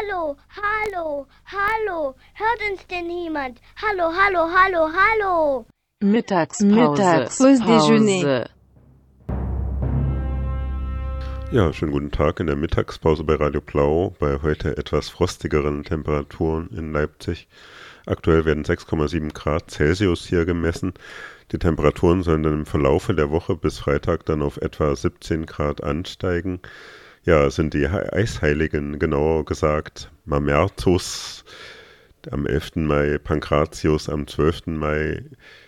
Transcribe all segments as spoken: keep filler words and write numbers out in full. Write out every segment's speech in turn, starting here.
Hallo, hallo, hallo. Hört uns denn niemand? Hallo, hallo, hallo, hallo. Mittagspause. Mittags. Pause Déjeuner. Ja, schönen guten Tag in der Mittagspause bei Radio Blau, bei heute etwas frostigeren Temperaturen in Leipzig. Aktuell werden sechs Komma sieben Grad Celsius hier gemessen. Die Temperaturen sollen dann im Verlaufe der Woche bis Freitag dann auf etwa siebzehn Grad ansteigen. Ja, es sind die Eisheiligen, genauer gesagt Mamertus am elften Mai, Pankratius am zwölften Mai,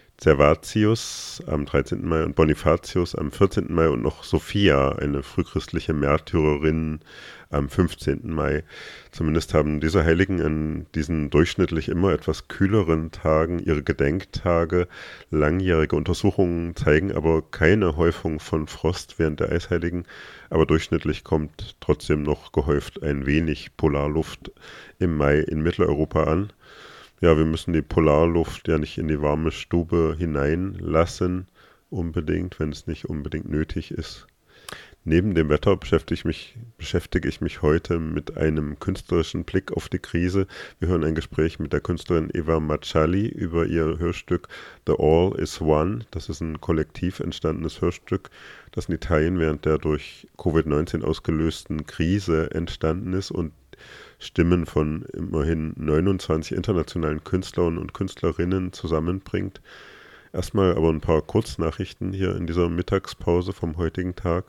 Servatius am dreizehnten Mai und Bonifatius am vierzehnten Mai und noch Sophia, eine frühchristliche Märtyrerin, am fünfzehnten Mai. Zumindest haben diese Heiligen an diesen durchschnittlich immer etwas kühleren Tagen ihre Gedenktage. Langjährige Untersuchungen zeigen aber keine Häufung von Frost während der Eisheiligen, aber durchschnittlich kommt trotzdem noch gehäuft ein wenig Polarluft im Mai in Mitteleuropa an. Ja, wir müssen die Polarluft ja nicht in die warme Stube hineinlassen, unbedingt, wenn es nicht unbedingt nötig ist. Neben dem Wetter beschäftige ich mich, beschäftige ich mich heute mit einem künstlerischen Blick auf die Krise. Wir hören ein Gespräch mit der Künstlerin Eva Macciali über ihr Hörstück The All is One. Das ist ein kollektiv entstandenes Hörstück, das in Italien während der durch Covid neunzehn ausgelösten Krise entstanden ist und Stimmen von immerhin neunundzwanzig internationalen Künstlern und Künstlerinnen zusammenbringt. Erstmal aber ein paar Kurznachrichten hier in dieser Mittagspause vom heutigen Tag.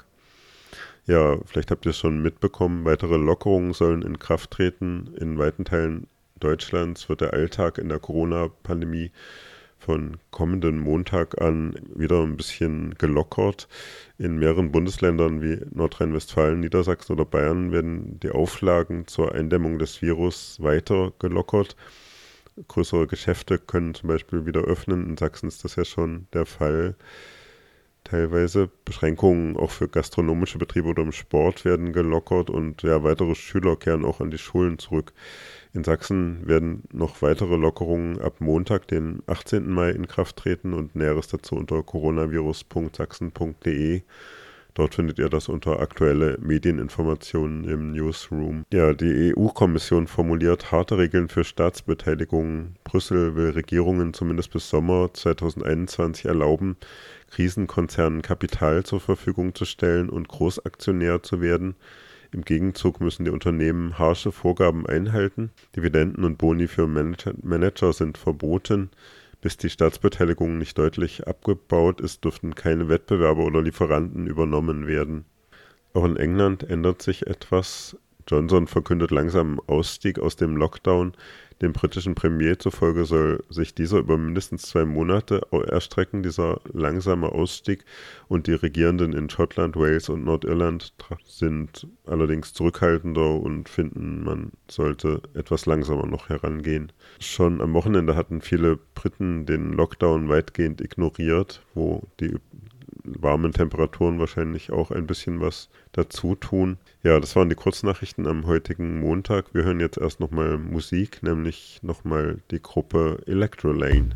Ja, vielleicht habt ihr es schon mitbekommen, weitere Lockerungen sollen in Kraft treten. In weiten Teilen Deutschlands wird der Alltag in der Corona-Pandemie von kommenden Montag an wieder ein bisschen gelockert. In mehreren Bundesländern wie Nordrhein-Westfalen, Niedersachsen oder Bayern werden die Auflagen zur Eindämmung des Virus weiter gelockert. Größere Geschäfte können zum Beispiel wieder öffnen. In Sachsen ist das ja schon der Fall. Teilweise Beschränkungen auch für gastronomische Betriebe oder im Sport werden gelockert und ja, weitere Schüler kehren auch an die Schulen zurück. In Sachsen werden noch weitere Lockerungen ab Montag, den achtzehnten Mai, in Kraft treten und Näheres dazu unter coronavirus punkt sachsen punkt de. Dort findet ihr das unter aktuelle Medieninformationen im Newsroom. Ja, die E U-Kommission formuliert harte Regeln für Staatsbeteiligung. Brüssel will Regierungen zumindest bis Sommer zweitausendeinundzwanzig erlauben, Krisenkonzernen Kapital zur Verfügung zu stellen und Großaktionär zu werden. Im Gegenzug müssen die Unternehmen harsche Vorgaben einhalten. Dividenden und Boni für Manager, Manager sind verboten. Bis die Staatsbeteiligung nicht deutlich abgebaut ist, dürften keine Wettbewerber oder Lieferanten übernommen werden. Auch in England ändert sich etwas. Johnson verkündet langsam Ausstieg aus dem Lockdown. Dem britischen Premier zufolge soll sich dieser über mindestens zwei Monate erstrecken, dieser langsame Ausstieg. Und die Regierenden in Schottland, Wales und Nordirland sind allerdings zurückhaltender und finden, man sollte etwas langsamer noch herangehen. Schon am Wochenende hatten viele Briten den Lockdown weitgehend ignoriert, wo die warmen Temperaturen wahrscheinlich auch ein bisschen was dazu tun. Ja, das waren die Kurznachrichten am heutigen Montag. Wir hören jetzt erst nochmal Musik, nämlich nochmal die Gruppe Electrolane.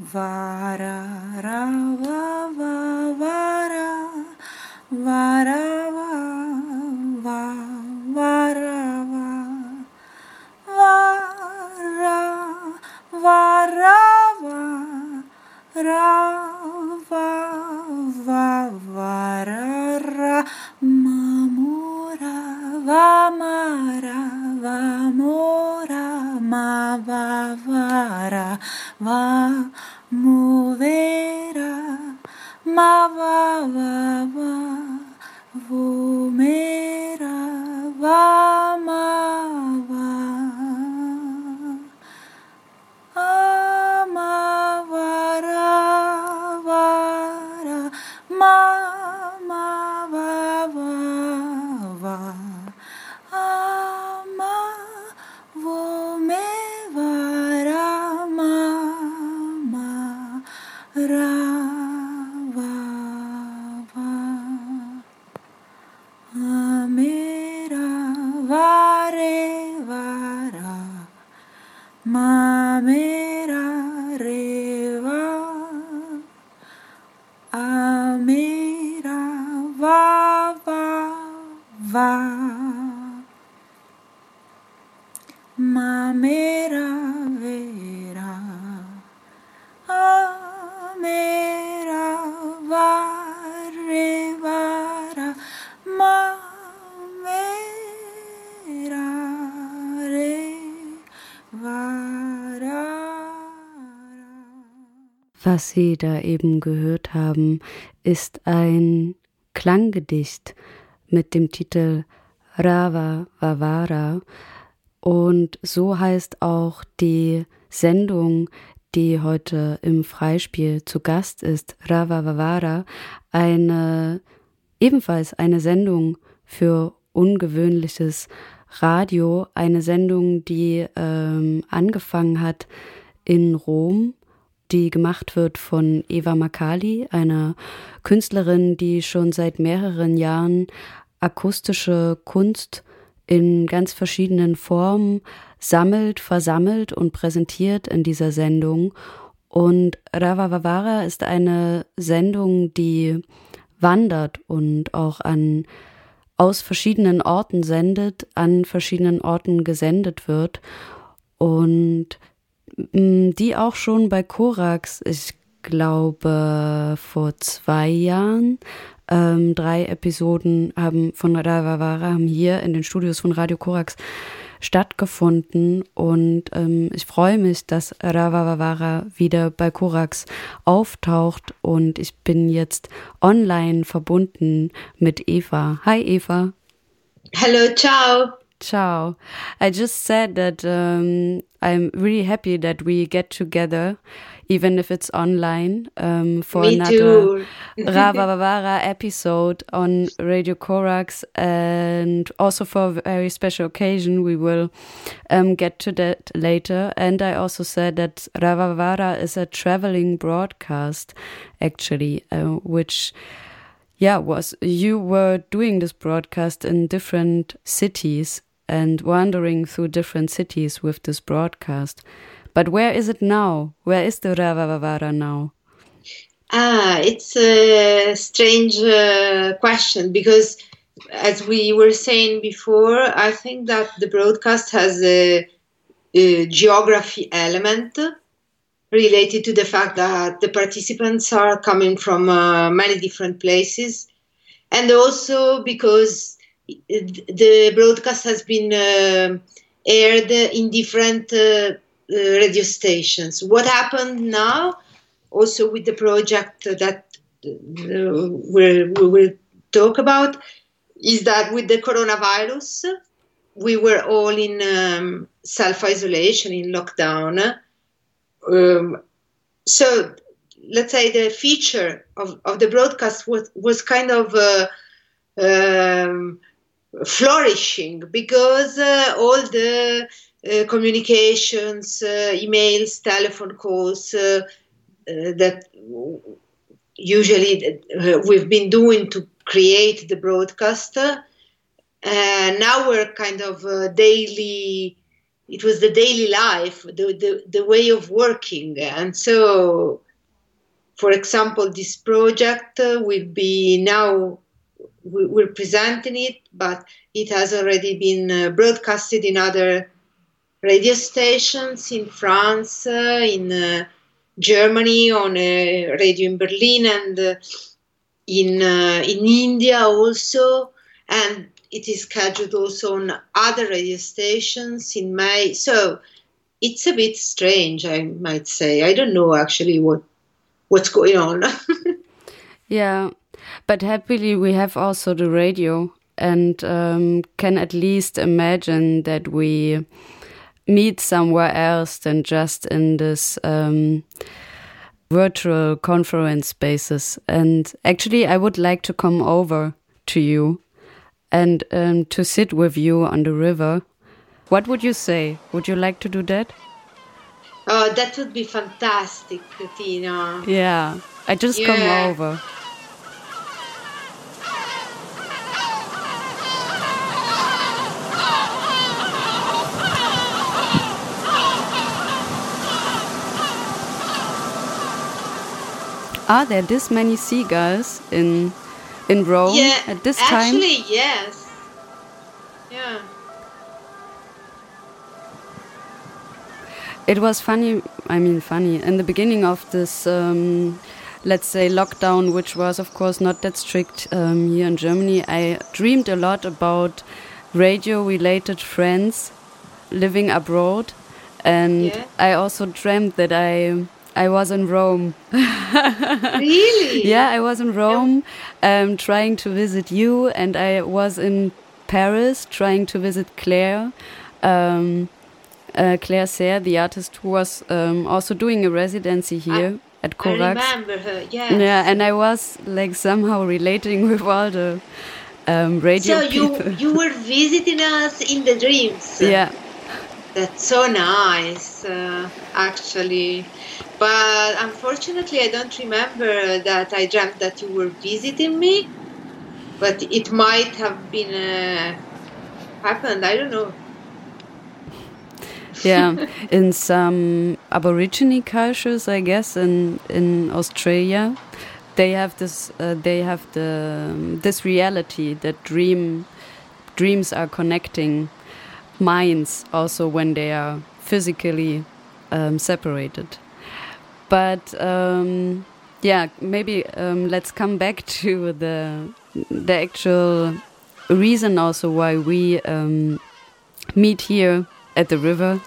vara ra va va vara vara va va vara va vara vara va ra va va vara ra mamora va mara va mora ma va vara va movera ma va va va vomera va ma va ama vara vara ma ma va va va ama vome vara ma ma ra va va amera vare vara mamera reva amera va va va mamera vera amera vare vara mamera re vara. Was Sie da eben gehört haben, ist ein Klanggedicht mit dem Titel Rava Vavara, und so heißt auch die Sendung, die heute im Freispiel zu Gast ist, Rava Vavara, eine ebenfalls eine Sendung für ungewöhnliches Radio, eine Sendung, die ähm, angefangen hat in Rom, die gemacht wird von Eva Makali, einer Künstlerin, die schon seit mehreren Jahren akustische Kunst in ganz verschiedenen Formen sammelt, versammelt und präsentiert in dieser Sendung. Und Rava Vavara ist eine Sendung, die wandert und auch an aus verschiedenen Orten sendet, an verschiedenen Orten gesendet wird und die auch schon bei Korax, ich glaube vor zwei Jahren, ähm, drei Episoden haben von Rava Vavara haben hier in den Studios von Radio Korax stattgefunden, und ähm, ich freue mich, dass Rava Vavara wieder bei Korax auftaucht, und ich bin jetzt online verbunden mit Eva. Hi Eva. Hello, ciao. Ciao. I just said that um, I'm really happy that we get together, even if it's online, um, for Me another too. Rava Vavara episode on Radio Korax, and also for a very special occasion. We will um, get to that later. And I also said that Rava Vavara is a traveling broadcast, actually, uh, which... Yeah, was you were doing this broadcast in different cities and wandering through different cities with this broadcast. But where is it now? Where is the Rava Vavara now? Ah, it's a strange uh, question, because as we were saying before, I think that the broadcast has a, a geography element related to the fact that the participants are coming from uh, many different places, and also because the broadcast has been uh, aired in different uh, uh, radio stations. What happened now, also with the project that uh, we will talk about, is that with the coronavirus, we were all in um, self-isolation, in lockdown. Um, so let's say the feature of, of the broadcast was, was kind of uh, um, flourishing, because uh, all the uh, communications, uh, emails, telephone calls uh, uh, that usually uh, we've been doing to create the broadcast, uh, now we're kind of uh, daily it was the daily life, the, the, the way of working. And so, for example, this project uh, will be now, we're presenting it, but it has already been uh, broadcasted in other radio stations in France, uh, in uh, Germany, on a radio in Berlin, and uh, in uh, in India also, and it is scheduled also on other radio stations in May. So it's a bit strange, I might say. I don't know actually what what's going on. Yeah, but happily we have also the radio, and um, can at least imagine that we meet somewhere else than just in this um, virtual conference spaces. And actually, I would like to come over to you and um, to sit with you on the river. What would you say? Would you like to do that? Oh, that would be fantastic, Tina. Yeah, I just Yeah. come over. Are there this many seagulls in in Rome Yeah, at this time? actually, yes. Yeah. It was funny, I mean funny, in the beginning of this, um, let's say, lockdown, which was of course not that strict um, here in Germany, I dreamed a lot about radio-related friends living abroad. And Yeah. I also dreamt that I I was in Rome. Really? Yeah, I was in Rome um, trying to visit you, and I was in Paris trying to visit Claire. Um, Uh, Claire Serre, the artist who was um, also doing a residency here I, at I Corax. remember her, yes. Yeah, and I was like somehow relating with all the um, radio So you people. you were visiting us in the dreams. Yeah, That's so nice, uh, actually. But unfortunately, I don't remember that I dreamt that you were visiting me. But it might have been uh, happened. I don't know. yeah. In some Aborigine cultures, I guess, in in Australia, they have this. Uh, they have the this reality that dream dreams are connecting minds also when they are physically um, separated. But um, yeah, maybe um, let's come back to the the actual reason also why we um, meet here at the river.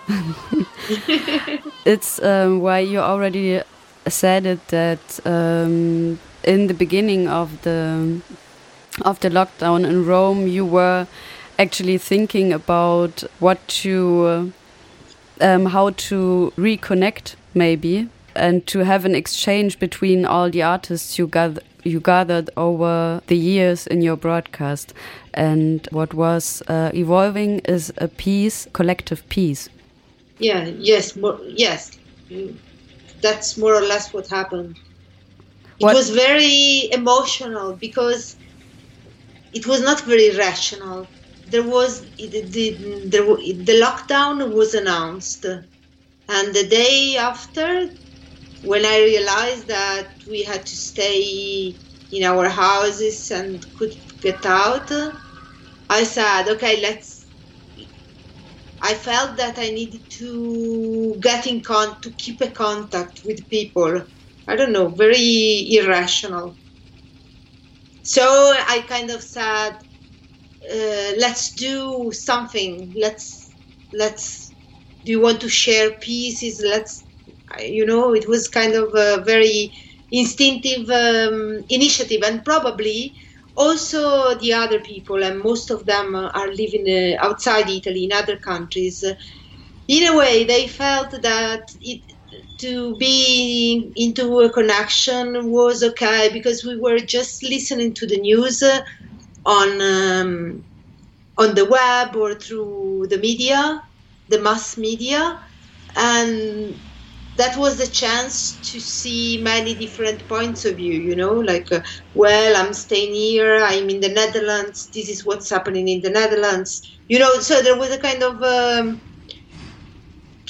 It's um, why you already said it, that um, in the beginning of the of the lockdown in Rome, you were actually thinking about what to um, how to reconnect maybe, and to have an exchange between all the artists you gather, you gathered over the years in your broadcast. And what was uh, evolving is a piece, collective piece. Yeah, yes, more, yes. That's more or less what happened. It What- was very emotional because it was not very rational. There was the, the, the, the lockdown was announced, and the day after, when I realized that we had to stay in our houses and could get out, I said, okay, let's. I felt that I needed to get in con to keep a contact with people. I don't know, very irrational. So I kind of said, uh, let's do something. Let's let's. Do you want to share pieces? Let's. You know, it was kind of a very instinctive um, initiative, and probably also the other people, and most of them are living uh, outside Italy in other countries. In a way, they felt that it, to be into a connection was okay because we were just listening to the news uh, on um, on the web or through the media, the mass media, and that was the chance to see many different points of view, you know, like, uh, well, I'm staying here, I'm in the Netherlands, this is what's happening in the Netherlands, you know, so there was a kind of um,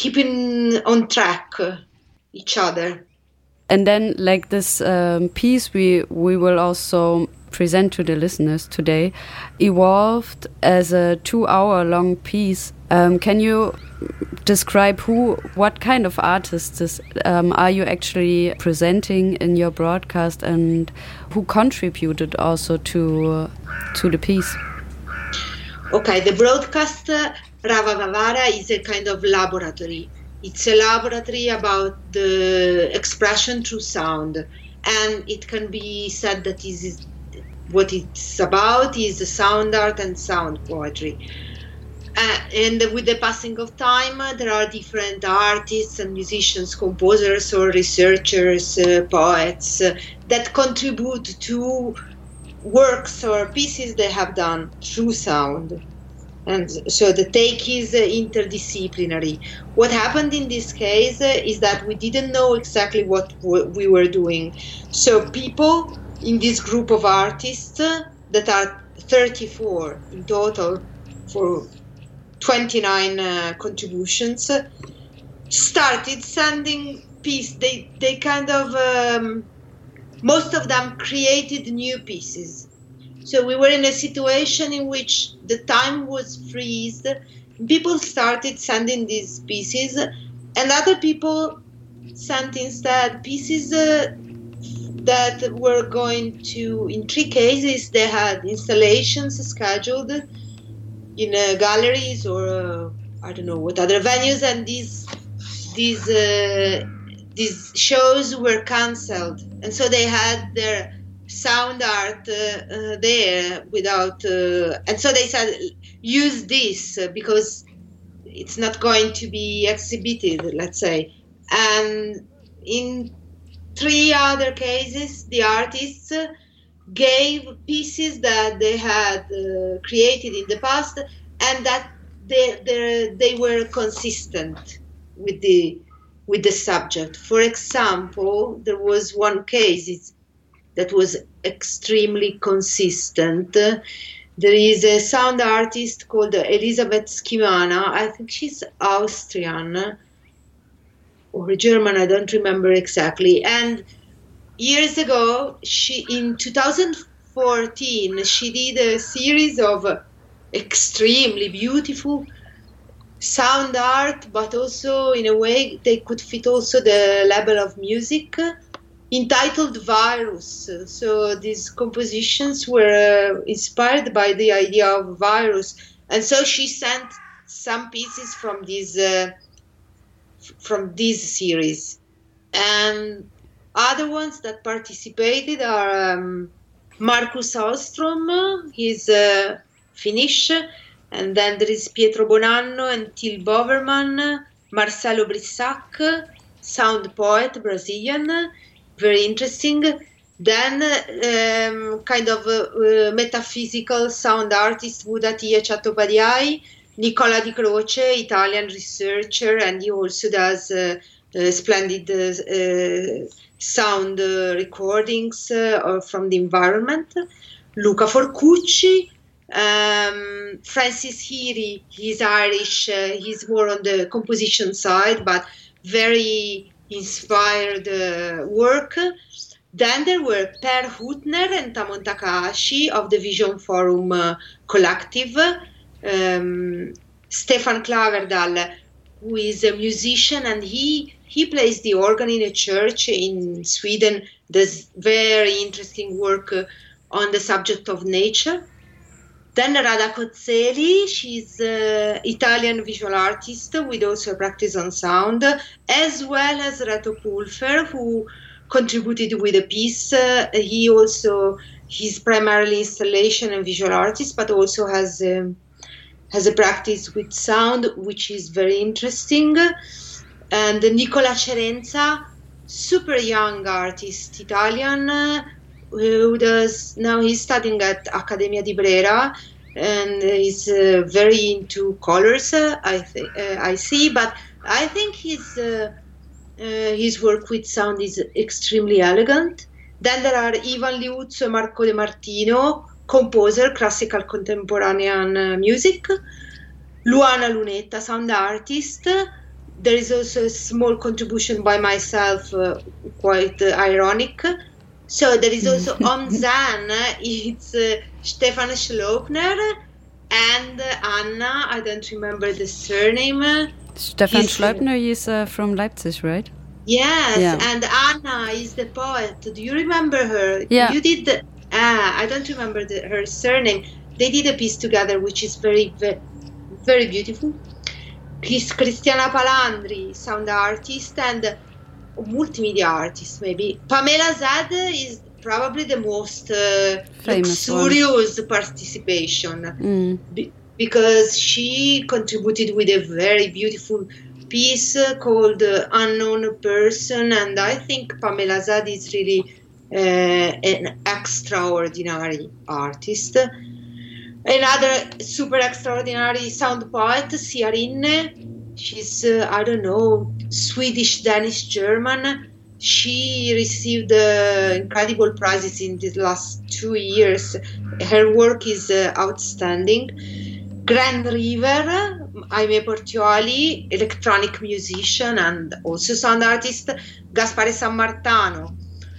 keeping on track uh, each other. And then, like this um, piece, we we will also present to the listeners today, evolved as a two-hour-long piece. Um, can you describe who, what kind of artists um, are you actually presenting in your broadcast, and who contributed also to uh, to the piece? Okay, the broadcast uh, Rava Vavara is a kind of laboratory. It's a laboratory about the expression through sound, and it can be said that is what it's about is sound art and sound poetry. Uh, and with the passing of time, uh, there are different artists and musicians, composers or researchers, uh, poets uh, that contribute to works or pieces they have done through sound. And so the take is uh, interdisciplinary. What happened in this case uh, is that we didn't know exactly what w- we were doing. So people in this group of artists uh, that are thirty-four in total for twenty-nine uh, contributions uh, started sending pieces. They, they kind of, um, most of them created new pieces. So we were in a situation in which the time was freezed. People started sending these pieces, and other people sent instead pieces uh, that were going to, in three cases, they had installations scheduled in uh, galleries or uh, I don't know what other venues, and these these uh, these shows were cancelled, and so they had their sound art uh, uh, there without, uh, and so they said use this uh, because it's not going to be exhibited, let's say. And in three other cases, the artists uh, gave pieces that they had uh, created in the past, and that they, they they were consistent with the with the subject. For example, there was one case it's, that was extremely consistent. There is a sound artist called Elisabeth Schimana. I think she's Austrian or German, I don't remember exactly. And years ago, she in two thousand fourteen, she did a series of extremely beautiful sound art, but also in a way they could fit also the level of music, entitled Virus. So these compositions were uh, inspired by the idea of virus, and so she sent some pieces from this uh, from this series. And other ones that participated are um, Marcus Ahlström, he's uh, Finnish, and then there is Pietro Bonanno and Till Boverman, Marcelo Brissac, sound poet, Brazilian, very interesting. Then um, kind of uh, uh, metaphysical sound artist Vudatia Chattopadhyay, Nicola Di Croce, Italian researcher, and he also does uh, uh, splendid uh, uh, sound uh, recordings uh, from the environment. Luca Forcucci, um, Francis Heary, he's Irish, uh, he's more on the composition side, but very inspired uh, work. Then there were Per Hutner and Tamon Takahashi of the Vision Forum uh, Collective, um, Stefan Klaverdal, who is a musician, and he he plays the organ in a church in Sweden, does very interesting work uh, on the subject of nature. Then Rada Cozzeli, she's an Italian visual artist with also a practice on sound, as well as Reto Pulfer, who contributed with a piece. Uh, he also, he's primarily installation and visual artist, but also has um, has a practice with sound, which is very interesting. And Nicola Cerenza, super young artist, Italian, uh, who does, now he's studying at Accademia di Brera, and he's uh, very into colors, uh, I, th- uh, I see, but I think his, uh, uh, his work with sound is extremely elegant. Then there are Ivan Liuzzo and Marco De Martino, composer, classical contemporanean uh, music. Luana Lunetta, sound artist. there is also a small contribution by myself, uh, quite uh, ironic. So there is also on Zan, it's uh, Stefan Schlockner and uh, Anna, I don't remember the surname. Stefan He's, Schleupner is uh, from Leipzig, right? Yes, Yeah. and Anna is the poet. Do you remember her? Yeah. You did, the, ah, I don't remember the, her surname. They did a piece together, which is very, very, very beautiful. Chris, Cristiana Palandri, sound artist and multimedia artist, maybe. Pamela Zad is probably the most uh, Famous luxurious one. Participation Mm. be, because she contributed with a very beautiful piece uh, called uh, Unknown Person, and I think Pamela Zad is really uh, an extraordinary artist. Another super extraordinary sound poet, Sia Rinne. She's, uh, I don't know, Swedish, Danish, German. She received uh, incredible prizes in the last two years. Her work is uh, outstanding. Grand River, Aimee Portioli, electronic musician and also sound artist. Gaspare Sammartano,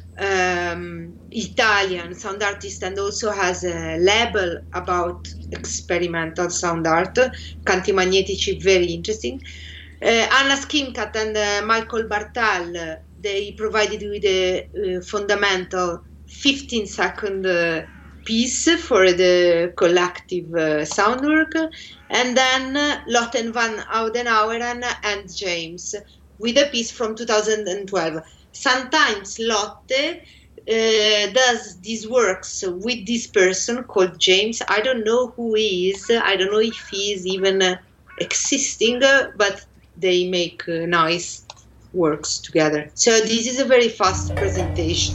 um, Italian sound artist and also has a label about experimental sound art. Canti magnetici, very interesting. Uh, Anna Skimcat and uh, Michael Bartal, uh, they provided with a uh, fundamental fifteen second uh, piece for the collective uh, sound work. And then uh, Lotten van Oudenaueren and James with a piece from two thousand twelve. Sometimes Lotte uh, does these works with this person called James. I don't know who he is. I don't know if he is even uh, existing, uh, but they make uh, nice works together. So this is a very fast presentation.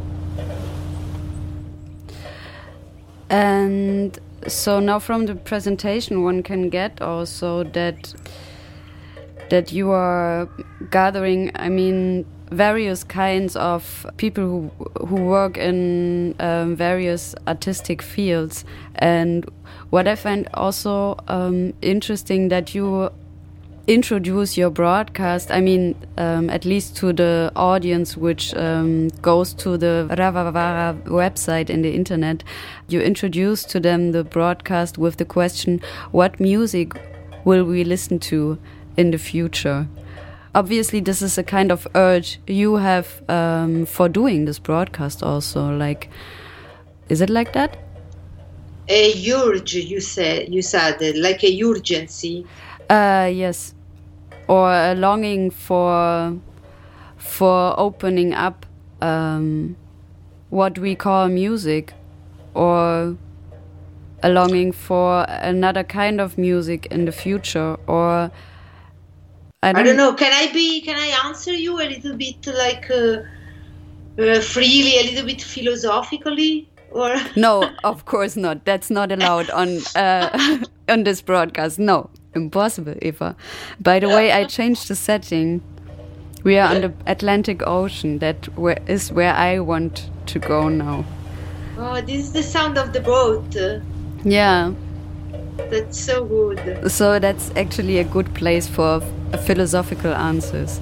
And so now from the presentation one can get also that that you are gathering, I mean, various kinds of people who who work in um, various artistic fields. And what I find also um, interesting that you introduce your broadcast, I mean, um, at least to the audience which um, goes to the Ravavara website in the internet, you introduce to them the broadcast with the question, what music will we listen to in the future? Obviously, this is a kind of urge you have um, for doing this broadcast also. Like, is it like that? A urge, you said, you said, like a urgency. Uh, yes, or a longing for for opening up um, what we call music, or a longing for another kind of music in the future, or I don't, I don't know. Can I be? Can I answer you a little bit like uh, uh, freely, a little bit philosophically? Or no, of course not. That's not allowed on uh, on this broadcast. No, impossible, Eva. By the way, I changed the setting. We are on the Atlantic Ocean. That where, is where I want to go now. Oh, this is the sound of the boat. Yeah. That's so good. So that's actually a good place for philosophical answers.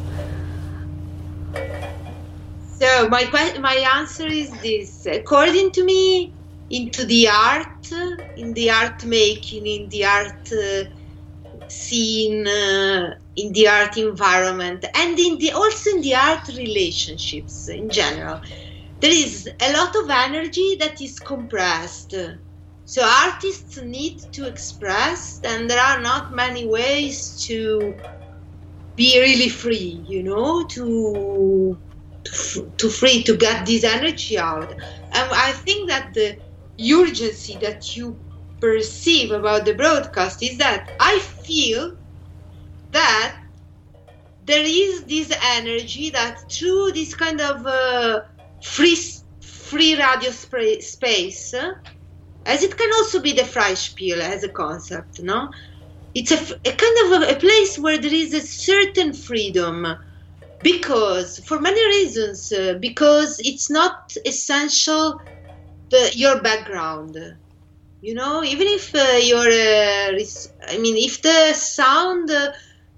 So my que- my answer is this. According to me, into the art, in the art making, in the art uh, scene, uh, in the art environment, and in the also in the art relationships in general, there is a lot of energy that is compressed. So artists need to express, and there are not many ways to be really free, you know, to to, to free to get this energy out. And I think that the urgency that you perceive about the broadcast is that I feel that there is this energy that through this kind of uh, free free radio spray, space, uh, as it can also be the Freispiel as a concept, no? It's a, a kind of a, a place where there is a certain freedom, because for many reasons, uh, because it's not essential the, your background, you know, even if uh, you're, uh, I mean, if the sound uh,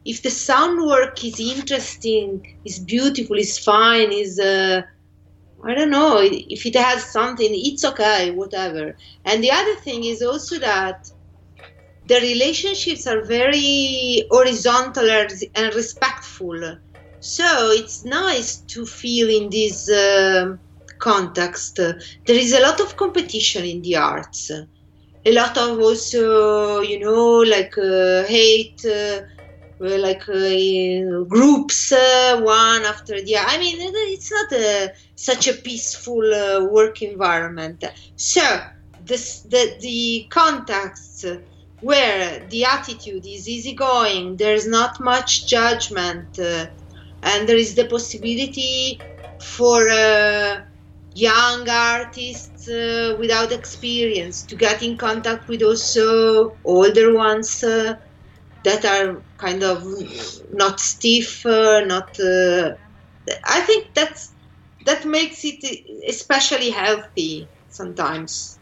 if the sound work is interesting, is beautiful, is fine, is uh, I don't know, if it has something, it's okay, whatever. And the other thing is also that the relationships are very horizontal and respectful. So it's nice to feel in this uh, context. Uh, there is a lot of competition in the arts. A lot of also, you know, like uh, hate, uh, like uh, groups, uh, one after the other. I mean, it's not a, such a peaceful uh, work environment. So this, the, the context where the attitude is easygoing, there's not much judgment, uh, and there is the possibility for uh, young artists uh, without experience to get in contact with also older ones uh, that are kind of not stiff, uh, not. Uh, I think that's that makes it especially healthy sometimes.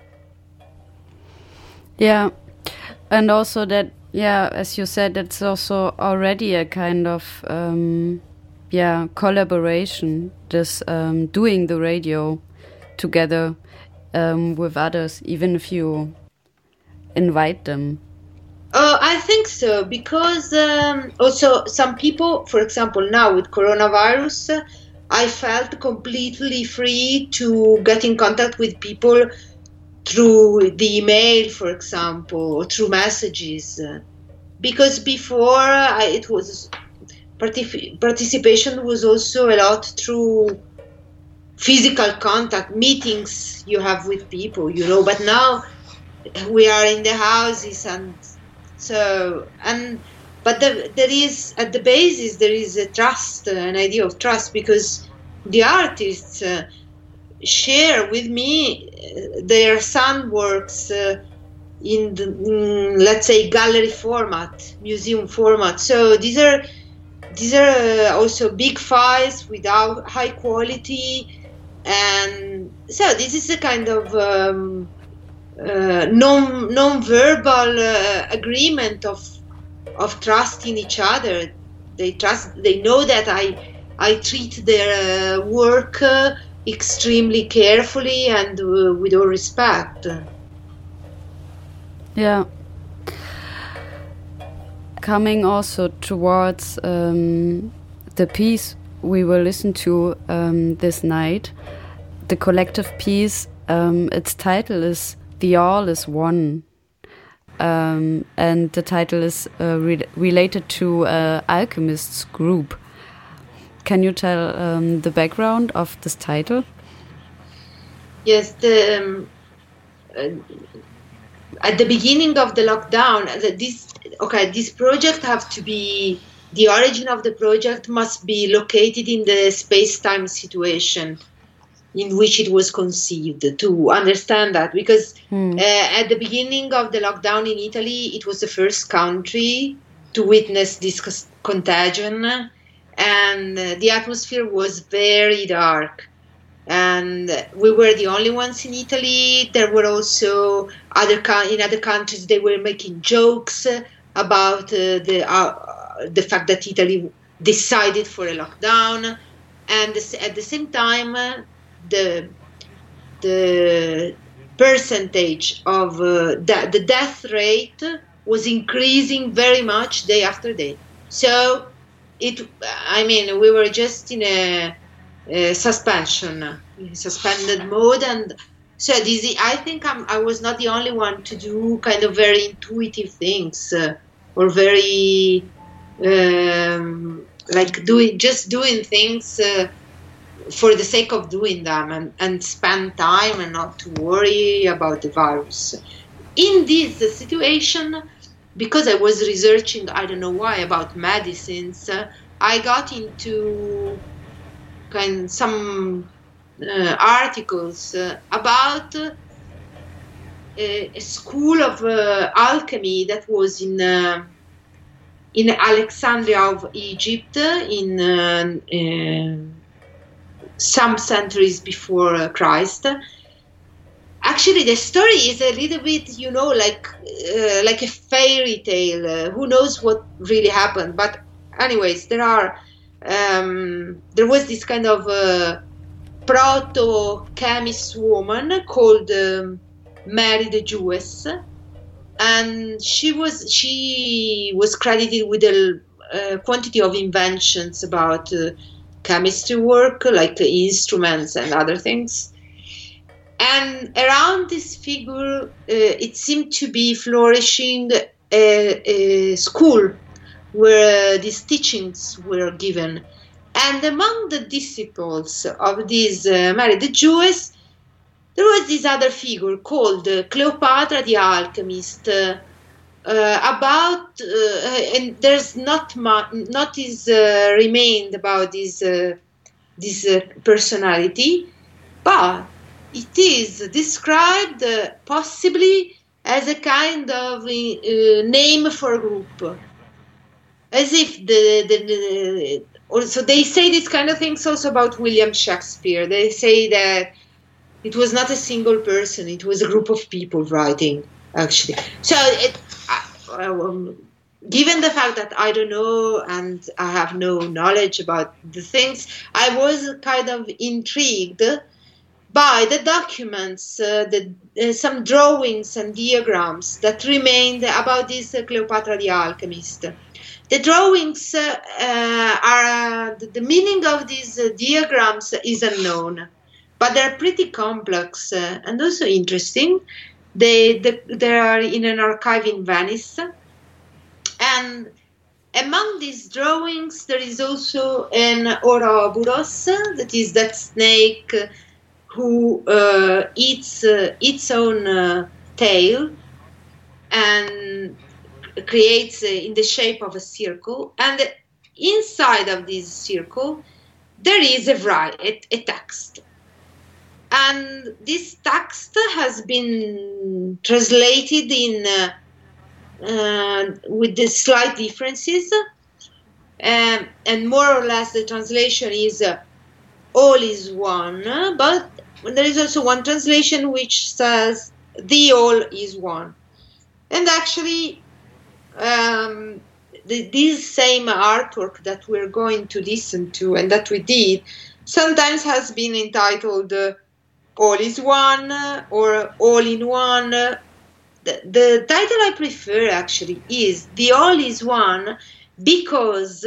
Yeah, and also that, yeah, as you said, it's also already a kind of, um, yeah, collaboration, this um, doing the radio together um, with others, even if you invite them. Uh, I think so, because um, also some people, for example, now with coronavirus, I felt completely free to get in contact with people through the email, for example, or through messages. Because before I, it was partic- participation was also a lot through physical contact, meetings you have with people, you know. But now we are in the houses, and so and but the, there is at the basis there is a trust, an idea of trust, because the artists uh, share with me their sound works uh, in, the, in, let's say, gallery format, museum format. So these are these are uh, also big files without high quality, and so this is a kind of um, uh, non non-verbal uh, agreement of of trust in each other. They trust. They know that I I treat their uh, work Uh, extremely carefully and uh, with all respect. Yeah. Coming also towards um, the piece we will listen to um, this night, the collective piece, um, its title is The All is One. Um, and the title is uh, re related to uh, Alchemists group. Can you tell um, the background of this title? Yes, the, um, uh, at the beginning of the lockdown, this okay, this project have to be, the origin of the project must be located in the space-time situation in which it was conceived, to understand that, because hmm. uh, at the beginning of the lockdown in Italy, it was the first country to witness this contagion. And uh, the atmosphere was very dark, and we were the only ones in Italy. There were also other in other countries. They were making jokes about uh, the uh, the fact that Italy decided for a lockdown, and at the same time, uh, the the percentage of uh, the, the death rate was increasing very much day after day. So. It, I mean, we were just in a, a suspension, in suspended mode, and so this, I think I'm, I was not the only one to do kind of very intuitive things, uh, or very um, like doing just doing things uh, for the sake of doing them, and, and spend time and not to worry about the virus. In this situation, because I was researching, I don't know why, about medicines, uh, I got into kind of some uh, articles uh, about uh, a, a school of uh, alchemy that was in uh, in Alexandria of Egypt in uh, uh, some centuries before Christ. actually the story is a little bit, you know, like uh, like a fairy tale. Uh, who knows what really happened? But anyways, there are um, there was this kind of uh, proto-chemist woman called um, Mary the Jewess, and she was she was credited with a, a quantity of inventions about uh, chemistry work, like uh, instruments and other things. And around this figure, uh, it seemed to be flourishing a, a school where uh, these teachings were given. And among the disciples of this uh, Mary the Jewess, there was this other figure called uh, Cleopatra the Alchemist. Uh, uh, about uh, and there's not much, not is uh, remained about this uh, this uh, personality, but it is described uh, possibly as a kind of uh, name for a group, as if the, the, the also they say this kind of things also about William Shakespeare. They say that it was not a single person; it was a group of people writing, actually. So, it, uh, um, given the fact that I don't know and I have no knowledge about the things, I was kind of intrigued by the documents, uh, the, uh, some drawings and diagrams that remained about this uh, Cleopatra the Alchemist. The drawings uh, uh, are, uh, the, the meaning of these uh, diagrams is unknown, but they're pretty complex uh, and also interesting. They, they, they are in an archive in Venice. And among these drawings, there is also an Ouroboros, that is that snake uh, who uh, eats uh, its own uh, tail and creates uh, in the shape of a circle. And inside of this circle, there is a, a, a text. And this text has been translated in uh, uh, with the slight differences. Um, and more or less the translation is uh, all is one, but there is also one translation which says the all is one. And actually, um, the, this same artwork that we're going to listen to and that we did sometimes has been entitled uh, All is One or All in One. The, the title I prefer actually is The All is One because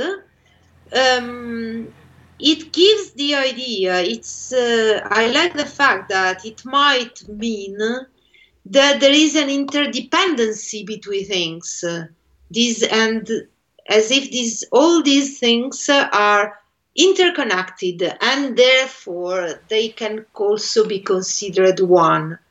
um, it gives the idea, it's, uh, I like the fact that it might mean that there is an interdependency between things. Uh, these and as if these all these things uh, are interconnected and therefore they can also be considered one.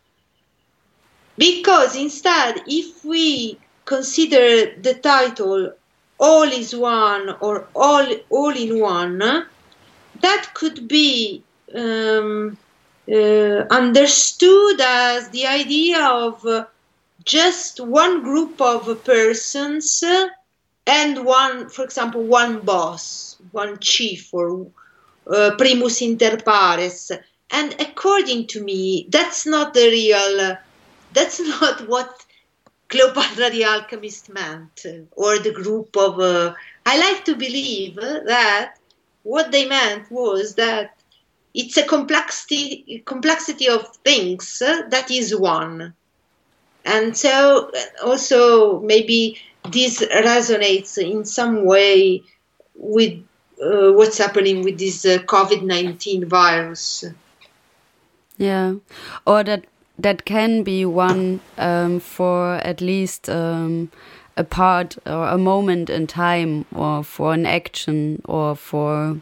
Because instead, if we consider the title All is One or All, all in One, that could be um, uh, understood as the idea of uh, just one group of persons and one, for example, one boss, one chief or uh, primus inter pares. And according to me, that's not the real, uh, that's not what Cleopatra the Alchemist meant, or the group of, uh, I like to believe that what they meant was that it's a complexity, complexity of things uh, that is one. And so also maybe this resonates in some way with uh, what's happening with this uh, COVID nineteen virus. Yeah, or that that can be one um, for at least um, a part or a moment in time, or for an action, or for.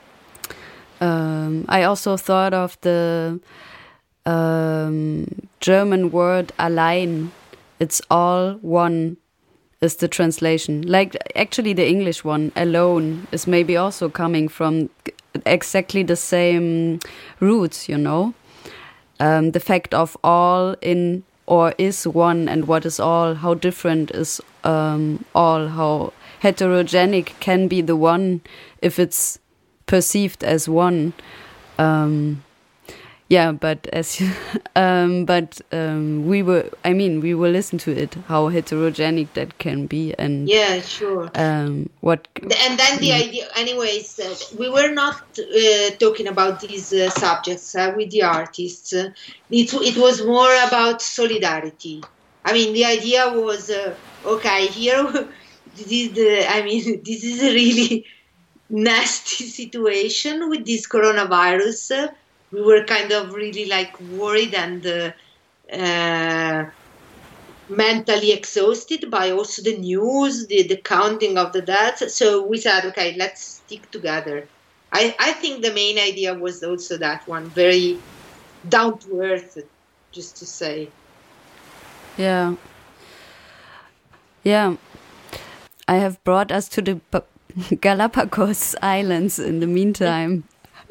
Um, I also thought of the um, German word "allein." It's all one. Is the translation. Like actually the English one, alone, is maybe also coming from exactly the same roots, you know. Um, the fact of all in or is one, and what is all, how different is um, all, how heterogenic can be the one if it's perceived as one. Um, Yeah, but as you, um, but um, we were. I mean, we will listen to it. How heterogenic that can be, and yeah, sure. Um, what? And then the idea, anyways, uh, we were not uh, talking about these uh, subjects uh, with the artists. Uh, it it was more about solidarity. I mean, the idea was uh, okay. Here, this is the. I mean, this is a really nasty situation with this coronavirus. Uh, we were kind of really like worried and uh, uh, mentally exhausted by also the news, the, the counting of the deaths. So we said, okay, let's stick together. I, I think the main idea was also that one, very down to earth, just to say. Yeah. Yeah. I have brought us to the Galapagos Islands in the meantime.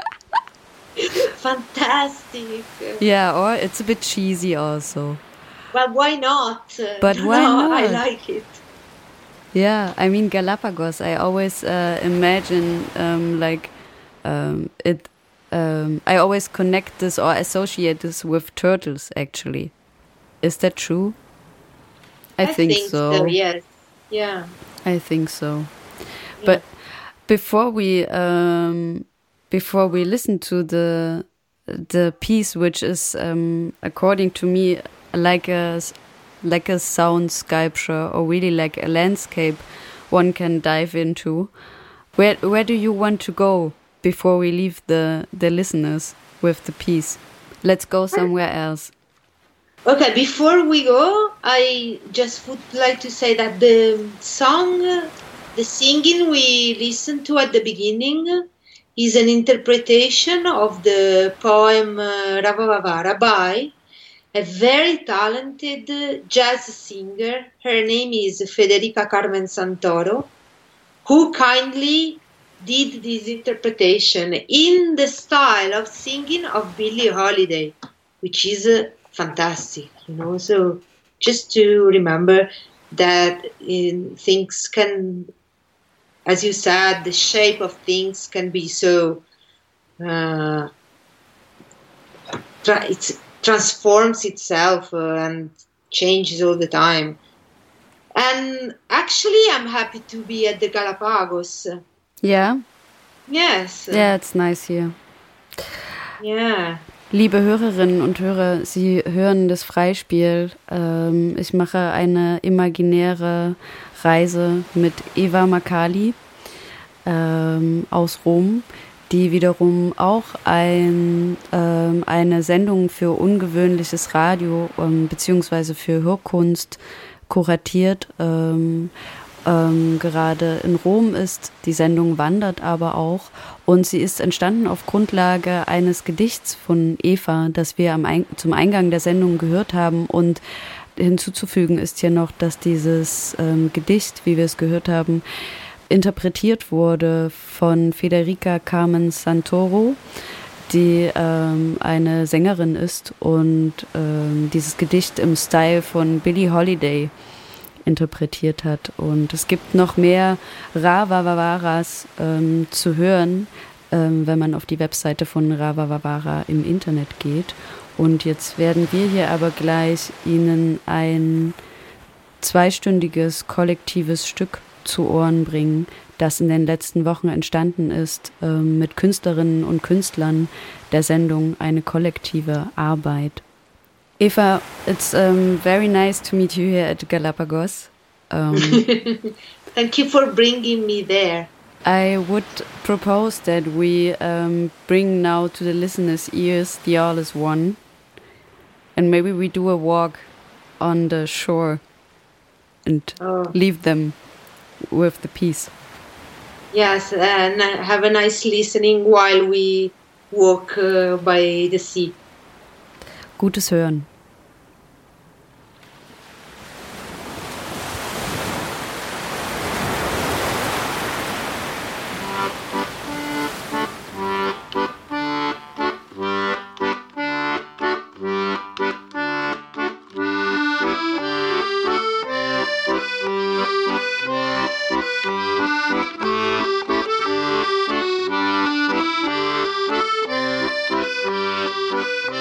Fantastic. Yeah, or it's a bit cheesy also. Well, why not? But why no, not? I like it. Yeah, I mean Galapagos. I always uh, imagine um, like um, it. Um, I always connect this or associate this with turtles. Actually, is that true? I, I think, think so. so. Yes. Yeah. I think so. Yeah. But before we um, before we listen to the the piece, which is um, according to me like a like a sound sculpture or really like a landscape one can dive into, where where do you want to go before we leave the the listeners with the piece? Let's go somewhere else. Okay, before we go, I just would like to say that the song, the singing we listened to at the beginning is an interpretation of the poem uh, Ravavavara by a very talented jazz singer. Her name is Federica Carmen Santoro, who kindly did this interpretation in the style of singing of Billie Holiday, which is uh, fantastic, you know. So just to remember that in things can, as you said, the shape of things can be so uh, tra- it's transforms itself uh, and changes all the time. And actually, I'm happy to be at the Galapagos. Yeah? Yes. Yeah, it's nice here. Yeah. Liebe Hörerinnen und Hörer, Sie hören das Freispiel. Ähm, ich mache eine imaginäre Reise mit Eva Makali ähm, aus Rom, die wiederum auch ein, ähm, eine Sendung für ungewöhnliches Radio ähm, beziehungsweise für Hörkunst kuratiert, ähm, ähm, gerade in Rom ist. Die Sendung wandert aber auch und sie ist entstanden auf Grundlage eines Gedichts von Eva, das wir am Ein- zum Eingang der Sendung gehört haben. Und hinzuzufügen ist hier noch, dass dieses ähm, Gedicht, wie wir es gehört haben, interpretiert wurde von Federica Carmen Santoro, die ähm, eine Sängerin ist und ähm, dieses Gedicht im Style von Billie Holiday interpretiert hat. Und es gibt noch mehr Ravavavaras ähm, zu hören, ähm, wenn man auf die Webseite von Ravavavara im Internet geht. Und jetzt werden wir hier aber gleich Ihnen ein zweistündiges kollektives Stück zu Ohren bringen, das in den letzten Wochen entstanden ist, ähm, mit Künstlerinnen und Künstlern der Sendung Eine kollektive Arbeit. Eva, it's um, very nice to meet you here at Galapagos. Um, Thank you for bringing me there. I would propose that we um, bring now to the listeners' ears The All Is One, and maybe we do a walk on the shore and Oh. leave them with the piece. Yes, and have a nice listening while we walk uh, by the sea. Gutes Hören. Thank you.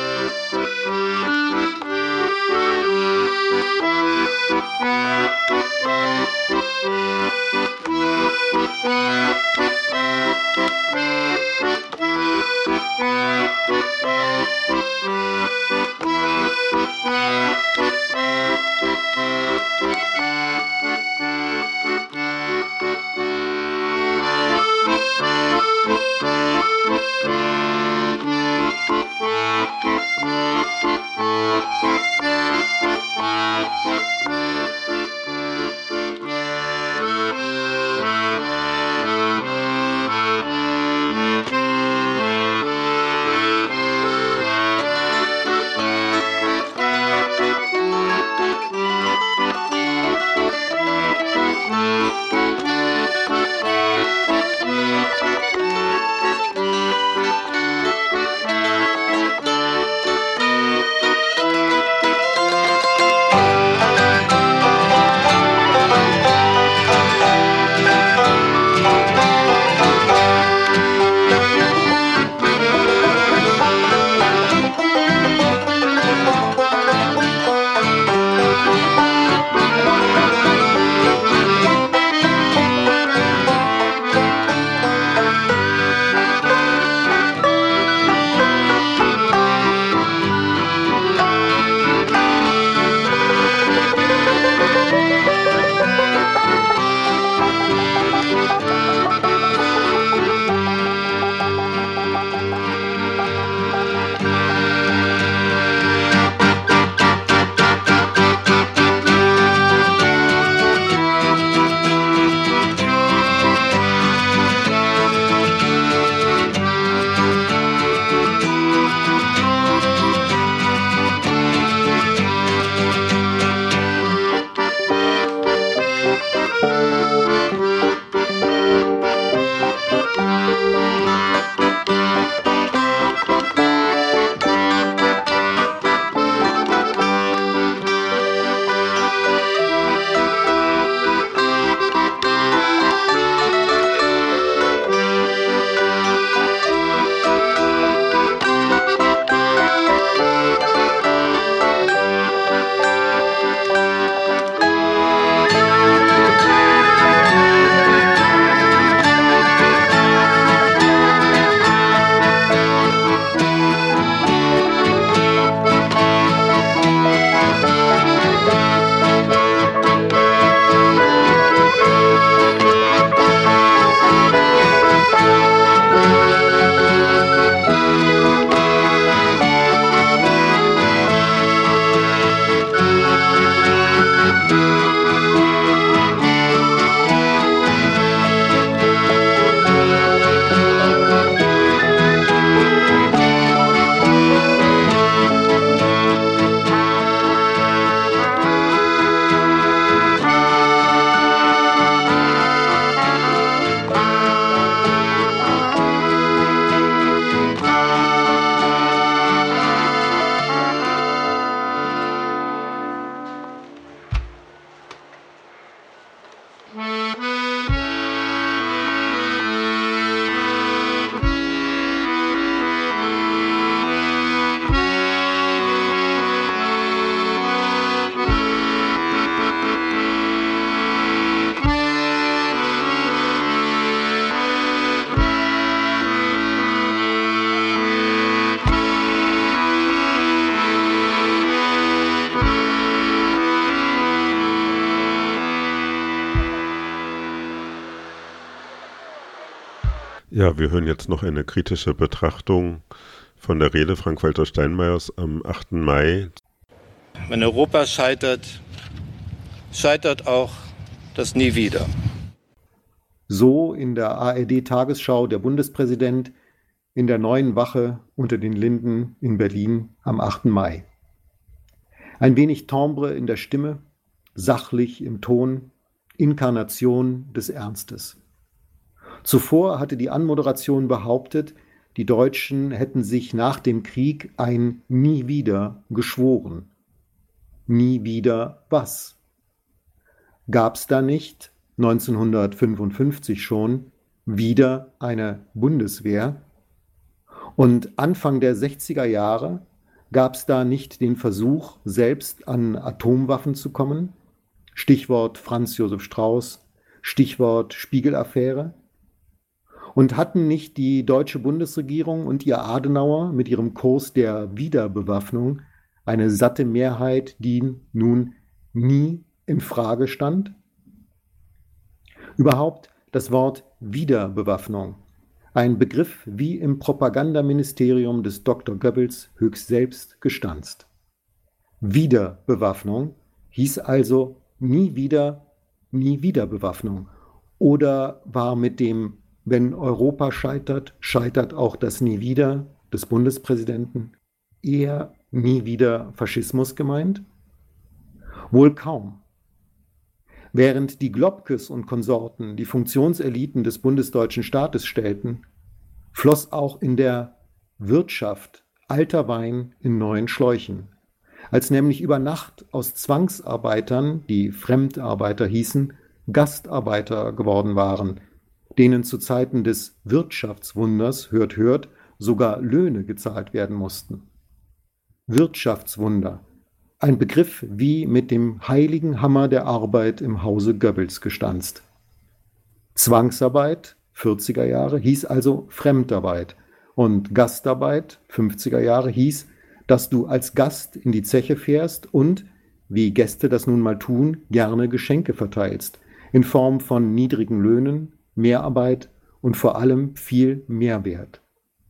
Ja, wir hören jetzt noch eine kritische Betrachtung von der Rede Frank-Walter Steinmeiers am achten Mai. Wenn Europa scheitert, scheitert auch das Nie wieder. So in der A R D-Tagesschau der Bundespräsident in der Neuen Wache unter den Linden in Berlin am achten Mai. Ein wenig Timbre in der Stimme, sachlich im Ton, Inkarnation des Ernstes. Zuvor hatte die Anmoderation behauptet, die Deutschen hätten sich nach dem Krieg ein Nie wieder geschworen. Nie wieder was? Gab's da nicht neunzehnhundertfünfundfünfzig schon wieder eine Bundeswehr? Und Anfang der sechziger Jahre gab's da nicht den Versuch, selbst an Atomwaffen zu kommen? Stichwort Franz Josef Strauß, Stichwort Spiegel-Affäre. Und hatten nicht die deutsche Bundesregierung und ihr Adenauer mit ihrem Kurs der Wiederbewaffnung eine satte Mehrheit, die nun nie in Frage stand? Überhaupt das Wort Wiederbewaffnung, ein Begriff wie im Propagandaministerium des Doktor Goebbels höchst selbst gestanzt. Wiederbewaffnung hieß also nie wieder, nie wieder Bewaffnung. Oder war mit dem Wenn Europa scheitert, scheitert auch das Nie wieder des Bundespräsidenten eher nie wieder Faschismus gemeint? Wohl kaum. Während die Globkes und Konsorten die Funktionseliten des bundesdeutschen Staates stellten, floss auch in der Wirtschaft alter Wein in neuen Schläuchen. Als nämlich über Nacht aus Zwangsarbeitern, die Fremdarbeiter hießen, Gastarbeiter geworden waren, denen zu Zeiten des Wirtschaftswunders, hört, hört, sogar Löhne gezahlt werden mussten. Wirtschaftswunder, ein Begriff wie mit dem heiligen Hammer der Arbeit im Hause Goebbels gestanzt. Zwangsarbeit, vierziger Jahre, hieß also Fremdarbeit und Gastarbeit, fünfziger Jahre, hieß, dass du als Gast in die Zeche fährst und, wie Gäste das nun mal tun, gerne Geschenke verteilst, in Form von niedrigen Löhnen, Mehrarbeit und vor allem viel Mehrwert.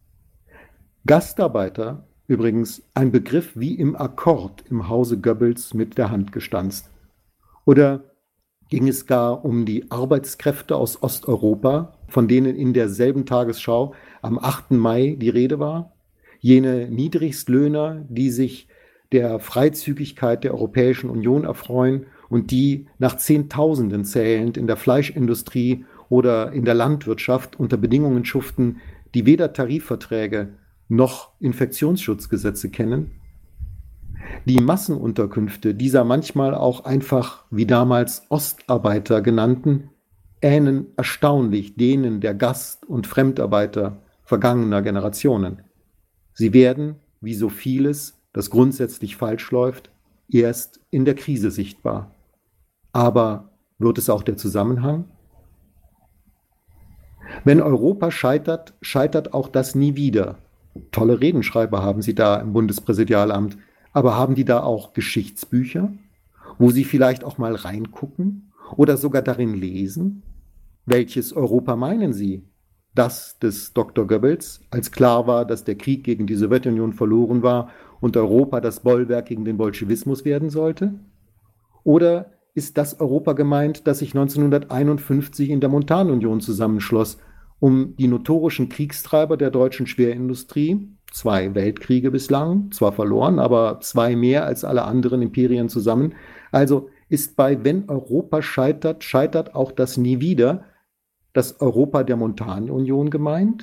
Gastarbeiter, übrigens ein Begriff wie im Akkord im Hause Goebbels mit der Hand gestanzt. Oder ging es gar um die Arbeitskräfte aus Osteuropa, von denen in derselben Tagesschau am achten Mai die Rede war? Jene Niedrigstlöhner, die sich der Freizügigkeit der Europäischen Union erfreuen und die nach Zehntausenden zählend in der Fleischindustrie oder in der Landwirtschaft unter Bedingungen schuften, die weder Tarifverträge noch Infektionsschutzgesetze kennen? Die Massenunterkünfte dieser manchmal auch einfach wie damals Ostarbeiter genannten, ähneln erstaunlich denen der Gast- und Fremdarbeiter vergangener Generationen. Sie werden, wie so vieles, das grundsätzlich falsch läuft, erst in der Krise sichtbar. Aber wird es auch der Zusammenhang? Wenn Europa scheitert, scheitert auch das Nie wieder. Tolle Redenschreiber haben Sie da im Bundespräsidialamt, aber haben die da auch Geschichtsbücher, wo Sie vielleicht auch mal reingucken oder sogar darin lesen? Welches Europa meinen Sie? Das des Doktor Goebbels, als klar war, dass der Krieg gegen die Sowjetunion verloren war und Europa das Bollwerk gegen den Bolschewismus werden sollte? Oder ist das Europa gemeint, das sich neunzehnhunderteinundfünfzig in der Montanunion zusammenschloss, um die notorischen Kriegstreiber der deutschen Schwerindustrie, zwei Weltkriege bislang, zwar verloren, aber zwei mehr als alle anderen Imperien zusammen, also ist bei Wenn Europa scheitert, scheitert auch das Nie wieder, das Europa der Montanunion gemeint?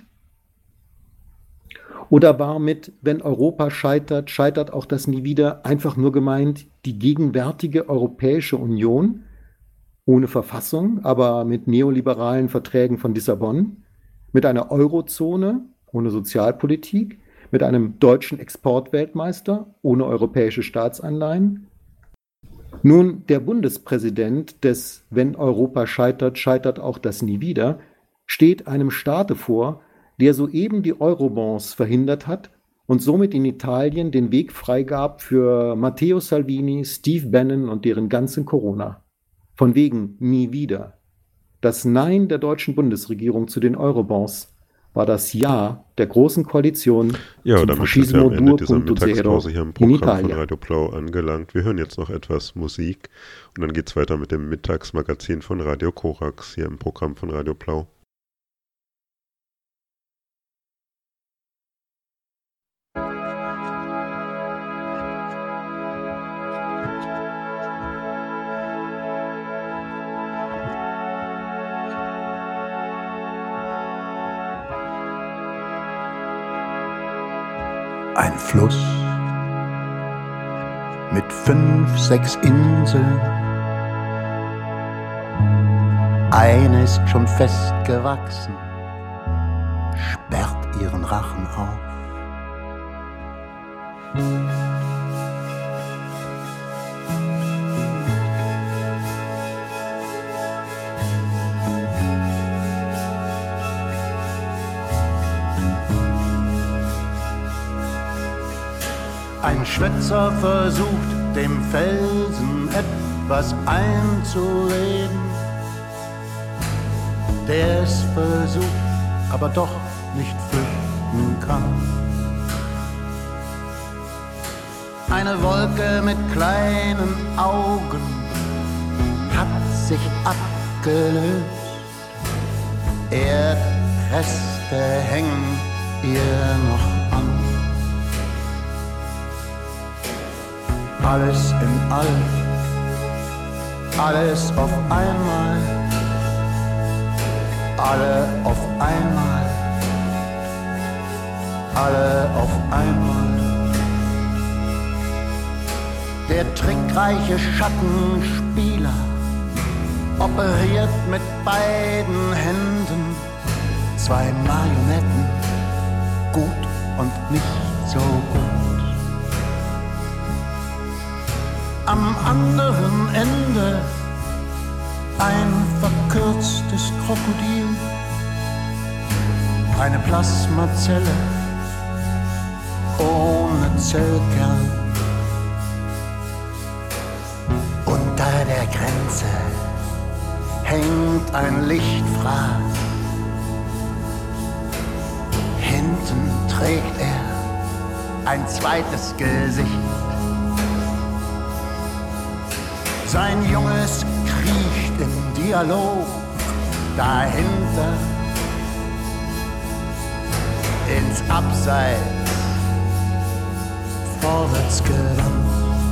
Oder war mit Wenn Europa scheitert, scheitert auch das Nie wieder einfach nur gemeint die gegenwärtige Europäische Union, ohne Verfassung, aber mit neoliberalen Verträgen von Lissabon, mit einer Eurozone, ohne Sozialpolitik, mit einem deutschen Exportweltmeister, ohne europäische Staatsanleihen? Nun, der Bundespräsident des Wenn Europa scheitert, scheitert auch das Nie wieder, steht einem Staate vor, der soeben die Eurobonds verhindert hat und somit in Italien den Weg freigab für Matteo Salvini, Steve Bannon und deren ganzen Corona. Von wegen Nie wieder. Das Nein der deutschen Bundesregierung zu den Eurobonds war das Ja der Großen Koalition Ja, zum damit sind wir Fascismo am Ende dieser due punto zero Mittagspause hier im in Programm von Italia. Radio Blau angelangt. Wir hören jetzt noch etwas Musik und dann geht's weiter mit dem Mittagsmagazin von Radio Korax hier im Programm von Radio Blau. Ein Fluss mit fünf, sechs Inseln. Eine ist schon festgewachsen, sperrt ihren Rachen auf. Ein Schwätzer versucht, dem Felsen etwas einzureden, der es versucht, aber doch nicht flüchten kann. Eine Wolke mit kleinen Augen hat sich abgelöst, Erdreste hängen ihr noch an. Alles in allem, alles auf einmal, alle auf einmal, alle auf einmal. Der trickreiche Schattenspieler operiert mit beiden Händen zwei Marionetten, gut und nicht so gut. Am anderen Ende ein verkürztes Krokodil, eine Plasmazelle ohne Zellkern. Unter der Grenze hängt ein Lichtfraß, hinten trägt er ein zweites Gesicht. Sein Junges kriecht im Dialog dahinter ins Abseits, vorwärts gewandt.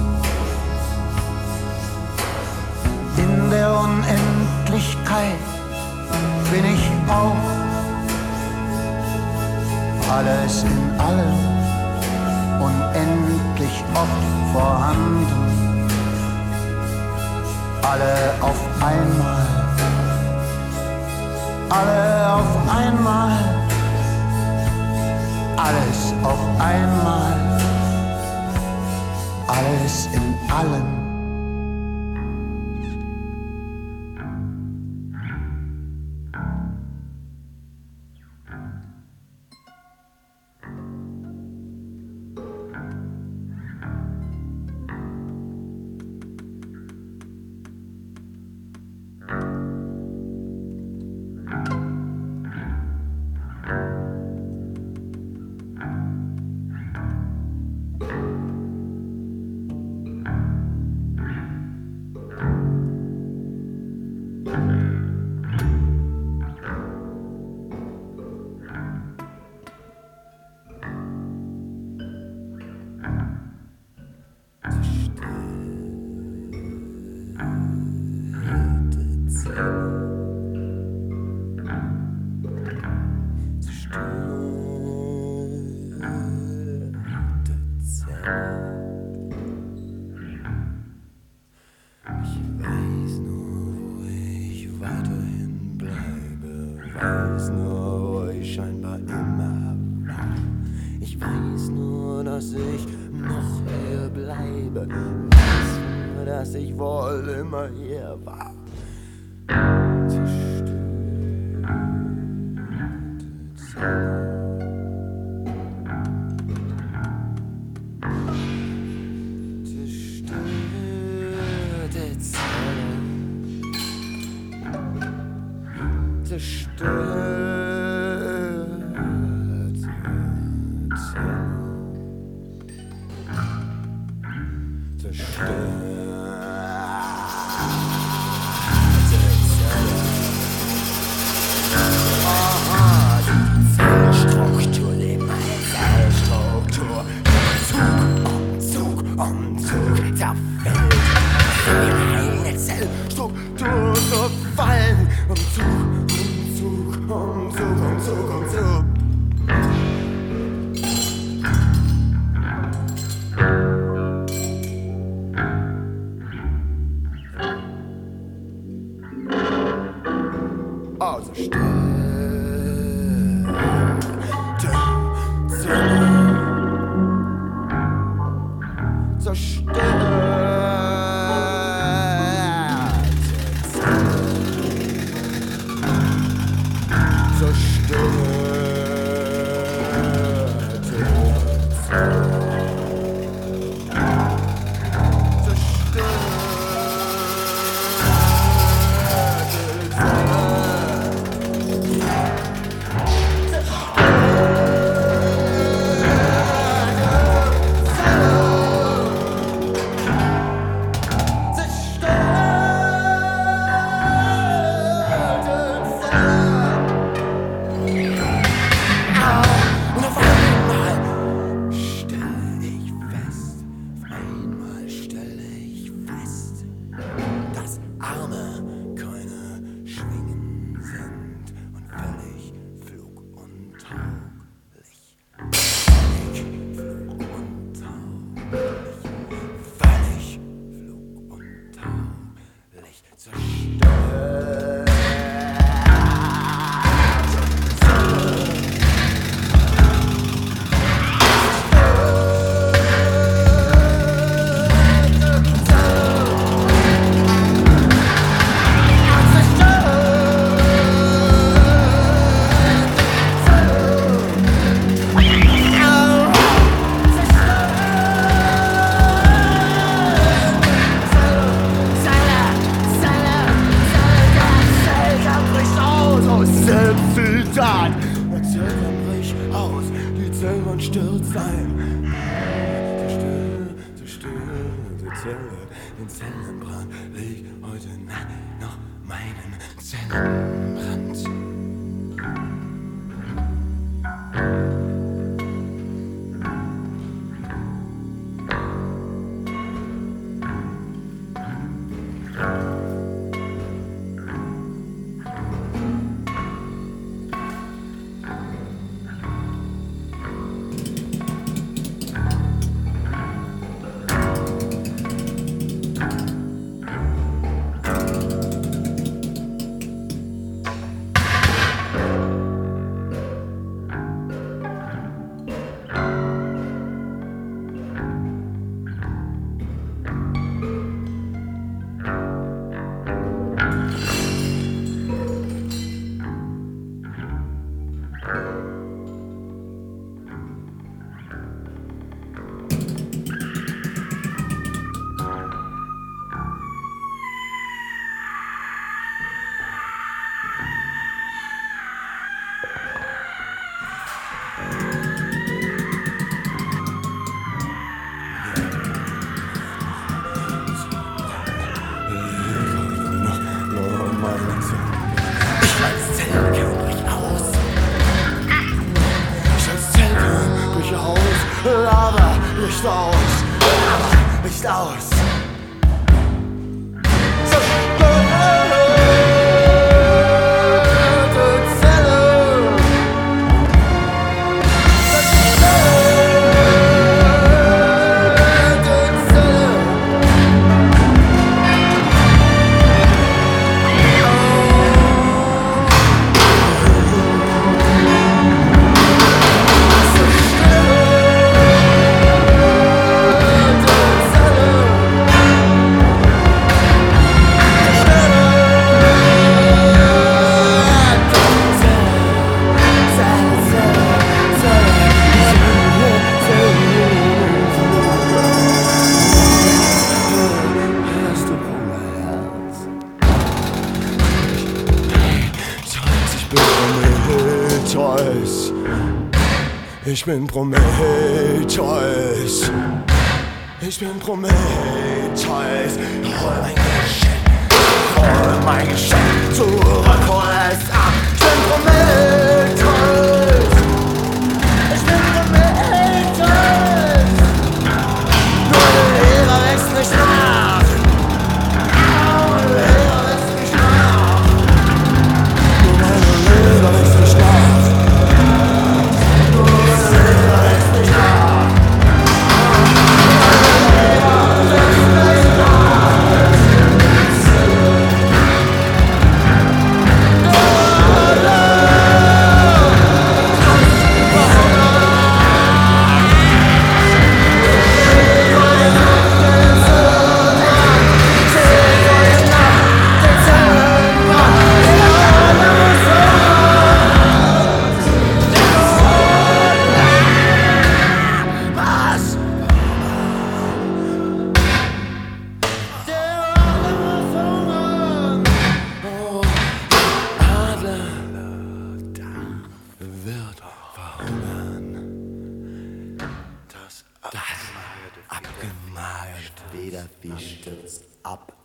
In der Unendlichkeit bin ich auch, alles in allem, unendlich oft vorhanden. Alle auf einmal, alle auf einmal, alles auf einmal, alles in allem. Zerstörte Zellstruktur, die meine Zellstruktur. Umzug, Umzug, Umzug, zerfällt. Meine Zellstruktur zerfallen. Umzug, Umzug, Umzug, Umzug, Umzug. Also still. Licht aus, Licht aus. Ich bin Prometheus, Ich bin Prometheus, hol mein Geschenk, hol mein Geschenk zurück, hol es ab. Ich bin Prometheus, ich bin Prometheus. Nur der Lehrer wächst nicht nach, nur der Lehrer wächst nicht nach, nur meine Lehrer wächst nicht nach, nur meine Lehrer wächst nicht nach. Abgemagert, weder wie stürzt ab.